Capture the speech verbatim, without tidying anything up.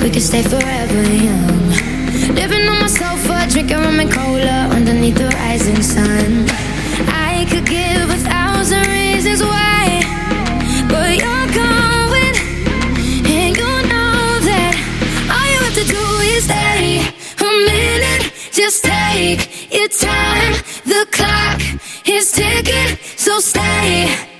we could stay forever young. Living on my sofa, drinking rum and cola underneath the rising sun. I could give a thousand reasons why, but you're going, and you know that all you have to do is stay a minute. Just take your time, the clock is ticking, so stay.